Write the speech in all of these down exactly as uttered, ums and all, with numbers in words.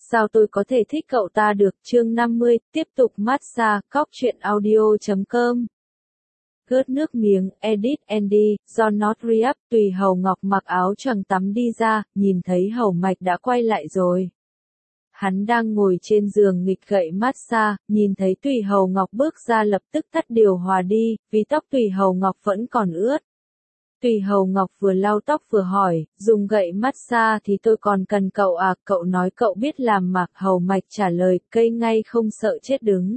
sao tôi có thể thích cậu ta được? Chương năm mươi, tiếp tục massage, cóc truyện audio chấm com. Gớt nước miếng, edit Andy, do not re-up, Tùy Hầu Ngọc mặc áo choàng tắm đi ra, nhìn thấy Hầu Mạch đã quay lại rồi. Hắn đang ngồi trên giường nghịch gậy massage, nhìn thấy Tùy Hầu Ngọc bước ra lập tức tắt điều hòa đi, vì tóc Tùy Hầu Ngọc vẫn còn ướt. Tùy Hầu Ngọc vừa lau tóc vừa hỏi, dùng gậy massage thì tôi còn cần cậu à? Cậu nói cậu biết làm mà? Hầu Mạch trả lời, cây ngay không sợ chết đứng.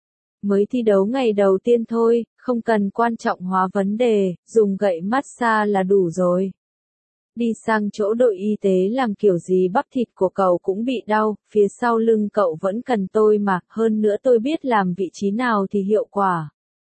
Mới thi đấu ngày đầu tiên thôi, không cần quan trọng hóa vấn đề, dùng gậy massage là đủ rồi. Đi sang chỗ đội y tế làm kiểu gì bắp thịt của cậu cũng bị đau, phía sau lưng cậu vẫn cần tôi mà, hơn nữa tôi biết làm vị trí nào thì hiệu quả.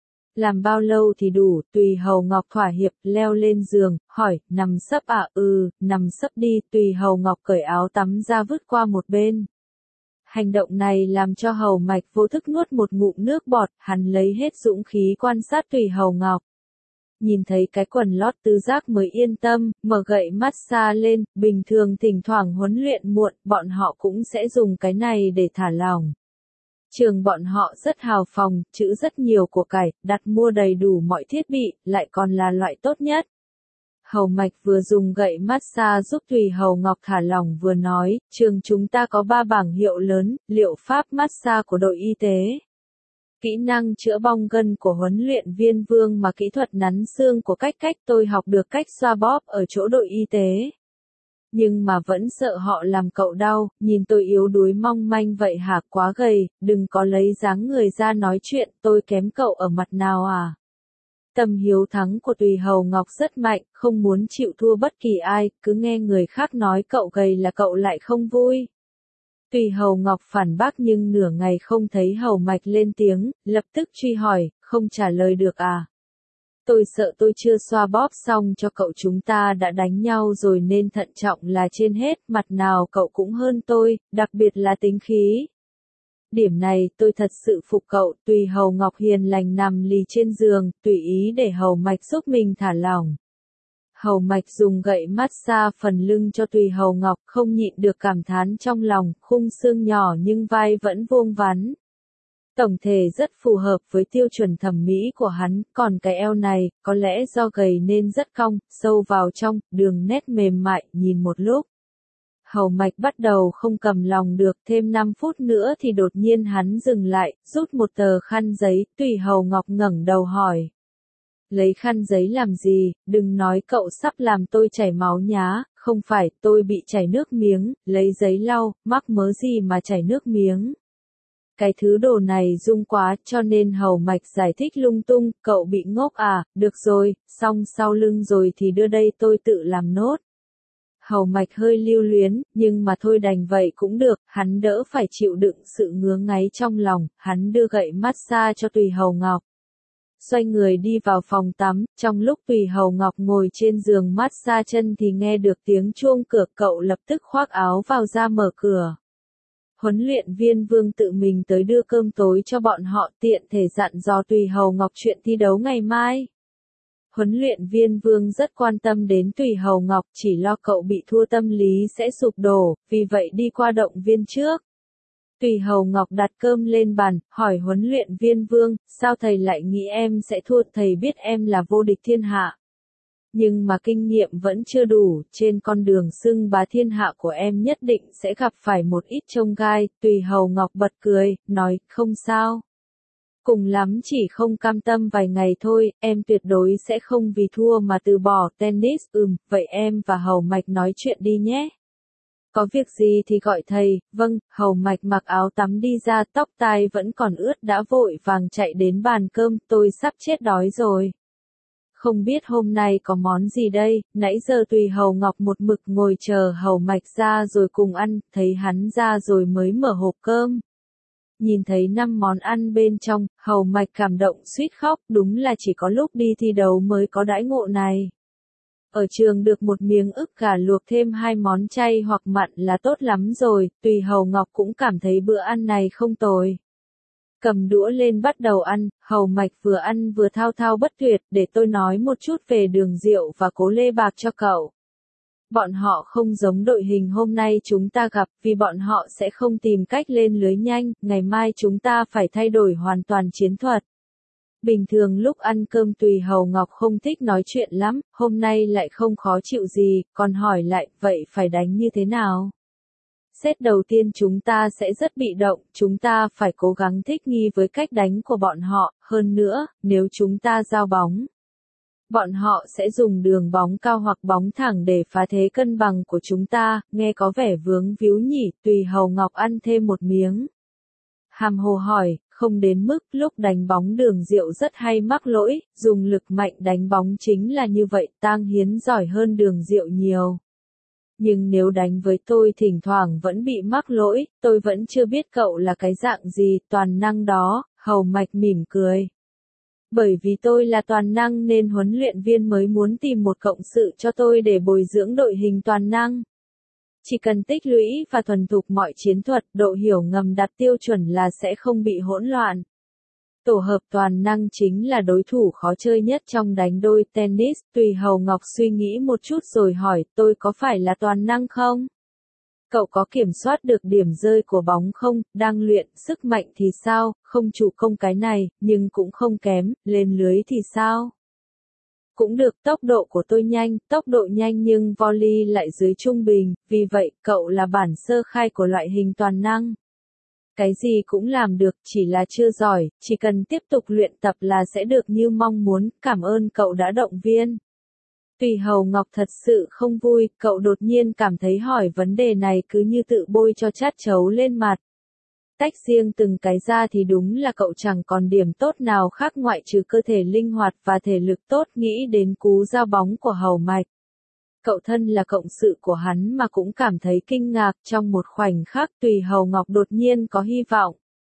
Làm bao lâu thì đủ? Tùy Hầu Ngọc thỏa hiệp, leo lên giường, hỏi, nằm sấp à? Ừ, nằm sấp đi. Tùy Hầu Ngọc cởi áo tắm ra vứt qua một bên. Hành động này làm cho Hầu Mạch vô thức nuốt một ngụm nước bọt, hắn lấy hết dũng khí quan sát Tùy Hầu Ngọc. Nhìn thấy cái quần lót tứ giác mới yên tâm, mở gậy massage lên, bình thường thỉnh thoảng huấn luyện muộn, bọn họ cũng sẽ dùng cái này để thả lỏng. Trường bọn họ rất hào phóng, trữ rất nhiều của cải, đặt mua đầy đủ mọi thiết bị, lại còn là loại tốt nhất. Hầu Mạch vừa dùng gậy massage giúp Tùy Hầu Ngọc thả lỏng vừa nói, trường chúng ta có ba bảng hiệu lớn, liệu pháp massage của đội y tế. Kỹ năng chữa bong gân của huấn luyện viên Vương mà kỹ thuật nắn xương của cách cách tôi học được cách xoa bóp ở chỗ đội y tế. Nhưng mà vẫn sợ họ làm cậu đau, nhìn tôi yếu đuối mong manh vậy hả? Quá gầy, đừng có lấy dáng người ra nói chuyện, tôi kém cậu ở mặt nào à? Tâm hiếu thắng của Tùy Hầu Ngọc rất mạnh, không muốn chịu thua bất kỳ ai, cứ nghe người khác nói cậu gầy là cậu lại không vui. Tùy Hầu Ngọc phản bác nhưng nửa ngày không thấy Hầu Mạch lên tiếng, lập tức truy hỏi, không trả lời được à? Tôi sợ tôi chưa xoa bóp xong cho cậu, chúng ta đã đánh nhau rồi nên thận trọng là trên hết, mặt nào cậu cũng hơn tôi, đặc biệt là tính khí. Điểm này tôi thật sự phục cậu. Tùy Hầu Ngọc hiền lành nằm lì trên giường, tùy ý để Hầu Mạch giúp mình thả lỏng. Hầu Mạch dùng gậy massage phần lưng cho Tùy Hầu Ngọc, không nhịn được cảm thán trong lòng, khung xương nhỏ nhưng vai vẫn vuông vắn. Tổng thể rất phù hợp với tiêu chuẩn thẩm mỹ của hắn, còn cái eo này, có lẽ do gầy nên rất cong, sâu vào trong, đường nét mềm mại, nhìn một lúc. Hầu Mạch bắt đầu không cầm lòng được, thêm năm phút nữa thì đột nhiên hắn dừng lại, rút một tờ khăn giấy, Tùy Hầu Ngọc ngẩng đầu hỏi. Lấy khăn giấy làm gì? Đừng nói cậu sắp làm tôi chảy máu nhá. Không phải, tôi bị chảy nước miếng, lấy giấy lau, mắc mớ gì mà chảy nước miếng. Cái thứ đồ này rung quá, cho nên Hầu Mạch giải thích lung tung, cậu bị ngốc à? Được rồi, xong sau lưng rồi thì đưa đây tôi tự làm nốt. Hầu Mạch hơi lưu luyến, nhưng mà thôi đành vậy cũng được, hắn đỡ phải chịu đựng sự ngứa ngáy trong lòng, hắn đưa gậy massage cho Tùy Hầu Ngọc. Xoay người đi vào phòng tắm, trong lúc Tùy Hầu Ngọc ngồi trên giường massage chân thì nghe được tiếng chuông cửa, cậu lập tức khoác áo vào ra mở cửa. Huấn luyện viên Vương tự mình tới đưa cơm tối cho bọn họ, tiện thể dặn dò Tùy Hầu Ngọc chuyện thi đấu ngày mai. Huấn luyện viên Vương rất quan tâm đến Tùy Hầu Ngọc, chỉ lo cậu bị thua tâm lý sẽ sụp đổ, vì vậy đi qua động viên trước. Tùy Hầu Ngọc đặt cơm lên bàn, hỏi huấn luyện viên Vương, sao thầy lại nghĩ em sẽ thua? Thầy biết em là vô địch thiên hạ. Nhưng mà kinh nghiệm vẫn chưa đủ, trên con đường xưng bá thiên hạ của em nhất định sẽ gặp phải một ít chông gai. Tùy Hầu Ngọc bật cười, nói, không sao. Cùng lắm chỉ không cam tâm vài ngày thôi, em tuyệt đối sẽ không vì thua mà từ bỏ tennis. Ừm, vậy em và Hầu Mạch nói chuyện đi nhé. Có việc gì thì gọi thầy. Vâng. Hầu Mạch mặc áo tắm đi ra, tóc tai vẫn còn ướt đã vội vàng chạy đến bàn cơm, tôi sắp chết đói rồi. Không biết hôm nay có món gì đây? Nãy giờ Tùy Hầu Ngọc một mực ngồi chờ Hầu Mạch ra rồi cùng ăn, thấy hắn ra rồi mới mở hộp cơm. Nhìn thấy năm món ăn bên trong, Hầu Mạch cảm động suýt khóc, đúng là chỉ có lúc đi thi đấu mới có đãi ngộ này. Ở trường được một miếng ức gà luộc thêm hai món chay hoặc mặn là tốt lắm rồi, Tùy Hầu Ngọc cũng cảm thấy bữa ăn này không tồi. Cầm đũa lên bắt đầu ăn, Hầu Mạch vừa ăn vừa thao thao bất tuyệt, để tôi nói một chút về Đường Diệu và Cố Lê Bạc cho cậu. Bọn họ không giống đội hình hôm nay chúng ta gặp, vì bọn họ sẽ không tìm cách lên lưới nhanh, ngày mai chúng ta phải thay đổi hoàn toàn chiến thuật. Bình thường lúc ăn cơm Tùy Hầu Ngọc không thích nói chuyện lắm, hôm nay lại không khó chịu gì, còn hỏi lại, vậy phải đánh như thế nào? Set đầu tiên chúng ta sẽ rất bị động, chúng ta phải cố gắng thích nghi với cách đánh của bọn họ, hơn nữa, nếu chúng ta giao bóng, bọn họ sẽ dùng đường bóng cao hoặc bóng thẳng để phá thế cân bằng của chúng ta, nghe có vẻ vướng víu nhỉ, Tùy Hầu Ngọc ăn thêm một miếng. Hàm hồ hỏi, không đến mức lúc đánh bóng Đường Diệu rất hay mắc lỗi, dùng lực mạnh đánh bóng chính là như vậy, Tang Hiến giỏi hơn Đường Diệu nhiều. Nhưng nếu đánh với tôi thỉnh thoảng vẫn bị mắc lỗi, tôi vẫn chưa biết cậu là cái dạng gì, toàn năng đó, Hầu Mạch mỉm cười. Bởi vì tôi là toàn năng nên huấn luyện viên mới muốn tìm một cộng sự cho tôi để bồi dưỡng đội hình toàn năng. Chỉ cần tích lũy và thuần thục mọi chiến thuật, độ hiểu ngầm đạt tiêu chuẩn là sẽ không bị hỗn loạn. Tổ hợp toàn năng chính là đối thủ khó chơi nhất trong đánh đôi tennis. Tùy Hầu Ngọc suy nghĩ một chút rồi hỏi, tôi có phải là toàn năng không? Cậu có kiểm soát được điểm rơi của bóng không? Đang luyện sức mạnh thì sao? Không chủ công cái này, nhưng cũng không kém, lên lưới thì sao? Cũng được, tốc độ của tôi nhanh, tốc độ nhanh nhưng volley lại dưới trung bình, vì vậy, cậu là bản sơ khai của loại hình toàn năng. Cái gì cũng làm được, chỉ là chưa giỏi, chỉ cần tiếp tục luyện tập là sẽ được như mong muốn, cảm ơn cậu đã động viên. Tùy Hầu Ngọc thật sự không vui, cậu đột nhiên cảm thấy hỏi vấn đề này cứ như tự bôi cho chát chấu lên mặt. Tách riêng từng cái ra thì đúng là cậu chẳng còn điểm tốt nào khác ngoại trừ cơ thể linh hoạt và thể lực tốt, nghĩ đến cú giao bóng của Hầu Mạch. Cậu thân là cộng sự của hắn mà cũng cảm thấy kinh ngạc, trong một khoảnh khắc Tùy Hầu Ngọc đột nhiên có hy vọng.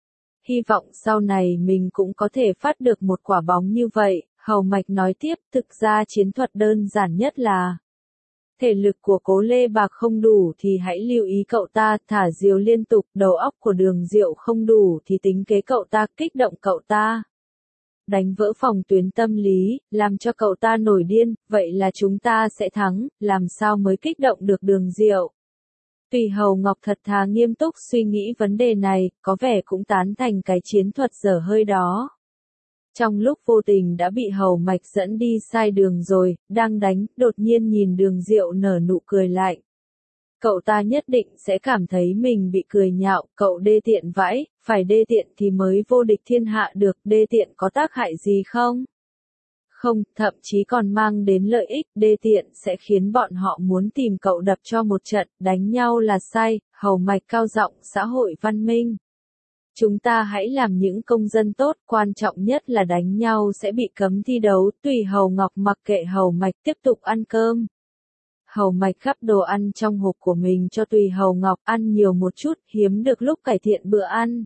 Hy vọng sau này mình cũng có thể phát được một quả bóng như vậy, Hầu Mạch nói tiếp, thực ra chiến thuật đơn giản nhất là thể lực của Cố Lê Bạc không đủ thì hãy lưu ý cậu ta, thả diều liên tục, đầu óc của Đường Diệu không đủ thì tính kế cậu ta, kích động cậu ta. Đánh vỡ phòng tuyến tâm lý, làm cho cậu ta nổi điên, vậy là chúng ta sẽ thắng, làm sao mới kích động được Đường Diệu. Tùy Hầu Ngọc thật thà nghiêm túc suy nghĩ vấn đề này, có vẻ cũng tán thành cái chiến thuật dở hơi đó. Trong lúc vô tình đã bị Hầu Mạch dẫn đi sai đường rồi, đang đánh, đột nhiên nhìn Đường Diệu nở nụ cười lạnh. Cậu ta nhất định sẽ cảm thấy mình bị cười nhạo, cậu đê tiện vãi, phải đê tiện thì mới vô địch thiên hạ được, đê tiện có tác hại gì không? Không, thậm chí còn mang đến lợi ích, đê tiện sẽ khiến bọn họ muốn tìm cậu đập cho một trận, đánh nhau là sai, Hầu Mạch cao giọng, xã hội văn minh. Chúng ta hãy làm những công dân tốt, quan trọng nhất là đánh nhau sẽ bị cấm thi đấu, Tùy Hầu Ngọc mặc kệ Hầu Mạch tiếp tục ăn cơm. Hầu Mạch gắp đồ ăn trong hộp của mình cho Tùy Hầu Ngọc, ăn nhiều một chút, hiếm được lúc cải thiện bữa ăn.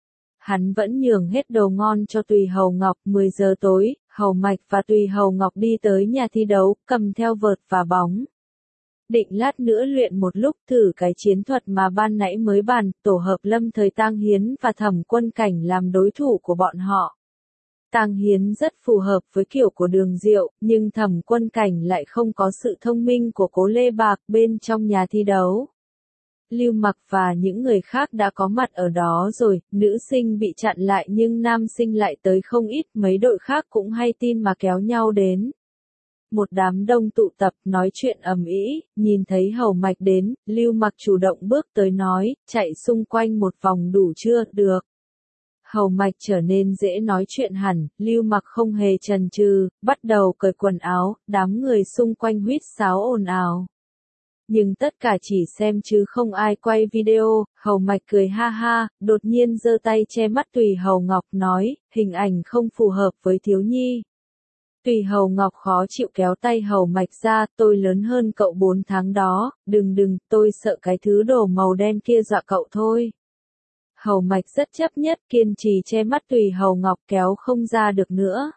Hắn vẫn nhường hết đồ ngon cho Tùy Hầu Ngọc, mười giờ tối, Hầu Mạch và Tùy Hầu Ngọc đi tới nhà thi đấu, cầm theo vợt và bóng. Định lát nữa luyện một lúc thử cái chiến thuật mà ban nãy mới bàn, tổ hợp Lâm Thời Tang Hiến và Thẩm Quân Cảnh làm đối thủ của bọn họ. Tang Hiến rất phù hợp với kiểu của Đường Diệu, nhưng Thẩm Quân Cảnh lại không có sự thông minh của Cố Lê Bạc bên trong nhà thi đấu. Lưu Mặc và những người khác đã có mặt ở đó rồi, nữ sinh bị chặn lại nhưng nam sinh lại tới không ít, mấy đội khác cũng hay tin mà kéo nhau đến. Một đám đông tụ tập nói chuyện ầm ĩ, nhìn thấy Hầu Mạch đến, Lưu Mặc chủ động bước tới nói, chạy xung quanh một vòng đủ chưa, được. Hầu Mạch trở nên dễ nói chuyện hẳn, Lưu Mặc không hề chần chừ, bắt đầu cởi quần áo, đám người xung quanh huýt sáo ồn ào. Nhưng tất cả chỉ xem chứ không ai quay video, Hầu Mạch cười ha ha, đột nhiên giơ tay che mắt Tùy Hầu Ngọc nói, hình ảnh không phù hợp với thiếu nhi. Tùy Hầu Ngọc khó chịu kéo tay Hầu Mạch ra, tôi lớn hơn cậu bốn tháng đó, đừng đừng, tôi sợ cái thứ đồ màu đen kia dọa cậu thôi. Hầu Mạch rất chấp nhất, kiên trì che mắt Tùy Hầu Ngọc kéo không ra được nữa.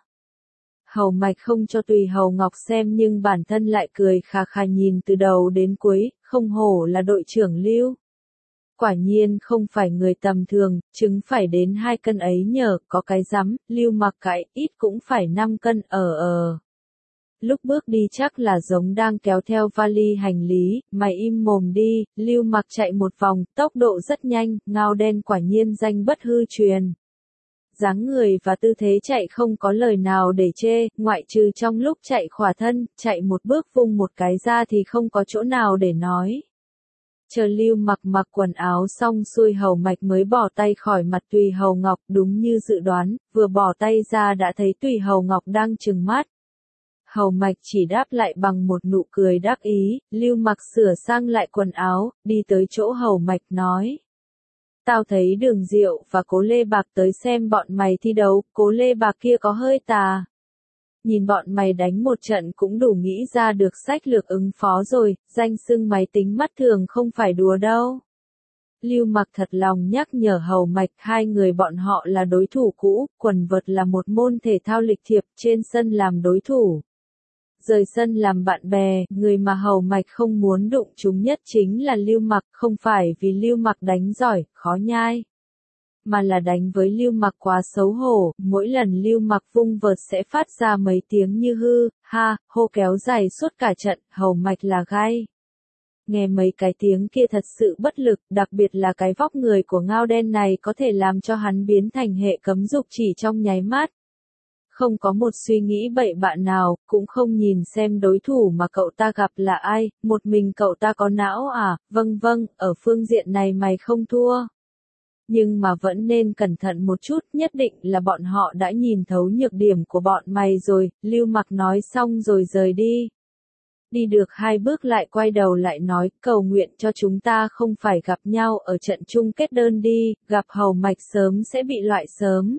Hầu Mạch không cho Tùy Hầu Ngọc xem nhưng bản thân lại cười khà khà nhìn từ đầu đến cuối, không hổ là đội trưởng Lưu. Quả nhiên không phải người tầm thường, trứng phải đến hai cân ấy nhờ, có cái rắm, Lưu Mặc cãi, ít cũng phải năm cân, ờ ờ. lúc bước đi chắc là giống đang kéo theo vali hành lý, mày im mồm đi, Lưu Mặc chạy một vòng, tốc độ rất nhanh, Ngao Đen quả nhiên danh bất hư truyền. Dáng người và tư thế chạy không có lời nào để chê, ngoại trừ trong lúc chạy khỏa thân, chạy một bước vung một cái ra thì không có chỗ nào để nói. Chờ Lưu Mặc mặc quần áo xong xuôi Hầu Mạch mới bỏ tay khỏi mặt Tùy Hầu Ngọc, đúng như dự đoán, vừa bỏ tay ra đã thấy Tùy Hầu Ngọc đang trừng mắt. Hầu Mạch chỉ đáp lại bằng một nụ cười đắc ý, Lưu Mặc sửa sang lại quần áo, đi tới chỗ Hầu Mạch nói. Tao thấy Đường Diệu và Cố Lê Bạc tới xem bọn mày thi đấu, Cố Lê Bạc kia có hơi tà. Nhìn bọn mày đánh một trận cũng đủ nghĩ ra được sách lược ứng phó rồi, danh xưng mày tính mắt thường không phải đùa đâu. Lưu Mặc thật lòng nhắc nhở Hầu Mạch, hai người bọn họ là đối thủ cũ, quần vợt là một môn thể thao lịch thiệp, trên sân làm đối thủ. Rời sân làm bạn bè, người mà Hầu Mạch không muốn đụng chúng nhất chính là Lưu Mặc, không phải vì Lưu Mặc đánh giỏi, khó nhai, mà là đánh với Lưu Mặc quá xấu hổ, mỗi lần Lưu Mặc vung vợt sẽ phát ra mấy tiếng như hư, ha, hô kéo dài suốt cả trận, Hầu Mạch là gai. Nghe mấy cái tiếng kia thật sự bất lực, đặc biệt là cái vóc người của Ngao Đen này có thể làm cho hắn biến thành hệ cấm dục chỉ trong nháy mắt. Không có một suy nghĩ bậy bạ nào, cũng không nhìn xem đối thủ mà cậu ta gặp là ai, một mình cậu ta có não à, vâng vâng, ở phương diện này mày không thua. Nhưng mà vẫn nên cẩn thận một chút, nhất định là bọn họ đã nhìn thấu nhược điểm của bọn mày rồi, Lưu Mặc nói xong rồi rời đi. Đi được hai bước lại quay đầu lại nói, cầu nguyện cho chúng ta không phải gặp nhau ở trận chung kết đơn đi, gặp Hầu Mạch sớm sẽ bị loại sớm.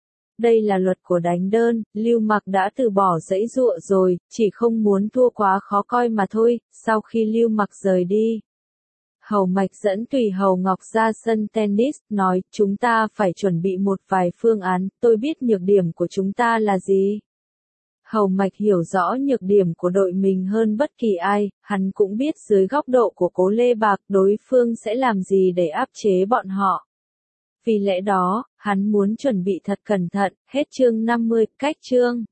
Đây là luật của đánh đơn, Lưu Mặc đã từ bỏ giãy giụa rồi, chỉ không muốn thua quá khó coi mà thôi, sau khi Lưu Mặc rời đi. Hầu Mạch dẫn Tùy Hầu Ngọc ra sân tennis, nói, chúng ta phải chuẩn bị một vài phương án, tôi biết nhược điểm của chúng ta là gì. Hầu Mạch hiểu rõ nhược điểm của đội mình hơn bất kỳ ai, hắn cũng biết dưới góc độ của Cố Lê Bạc đối phương sẽ làm gì để áp chế bọn họ. Vì lẽ đó, hắn muốn chuẩn bị thật cẩn thận, hết chương năm mươi, cách chương.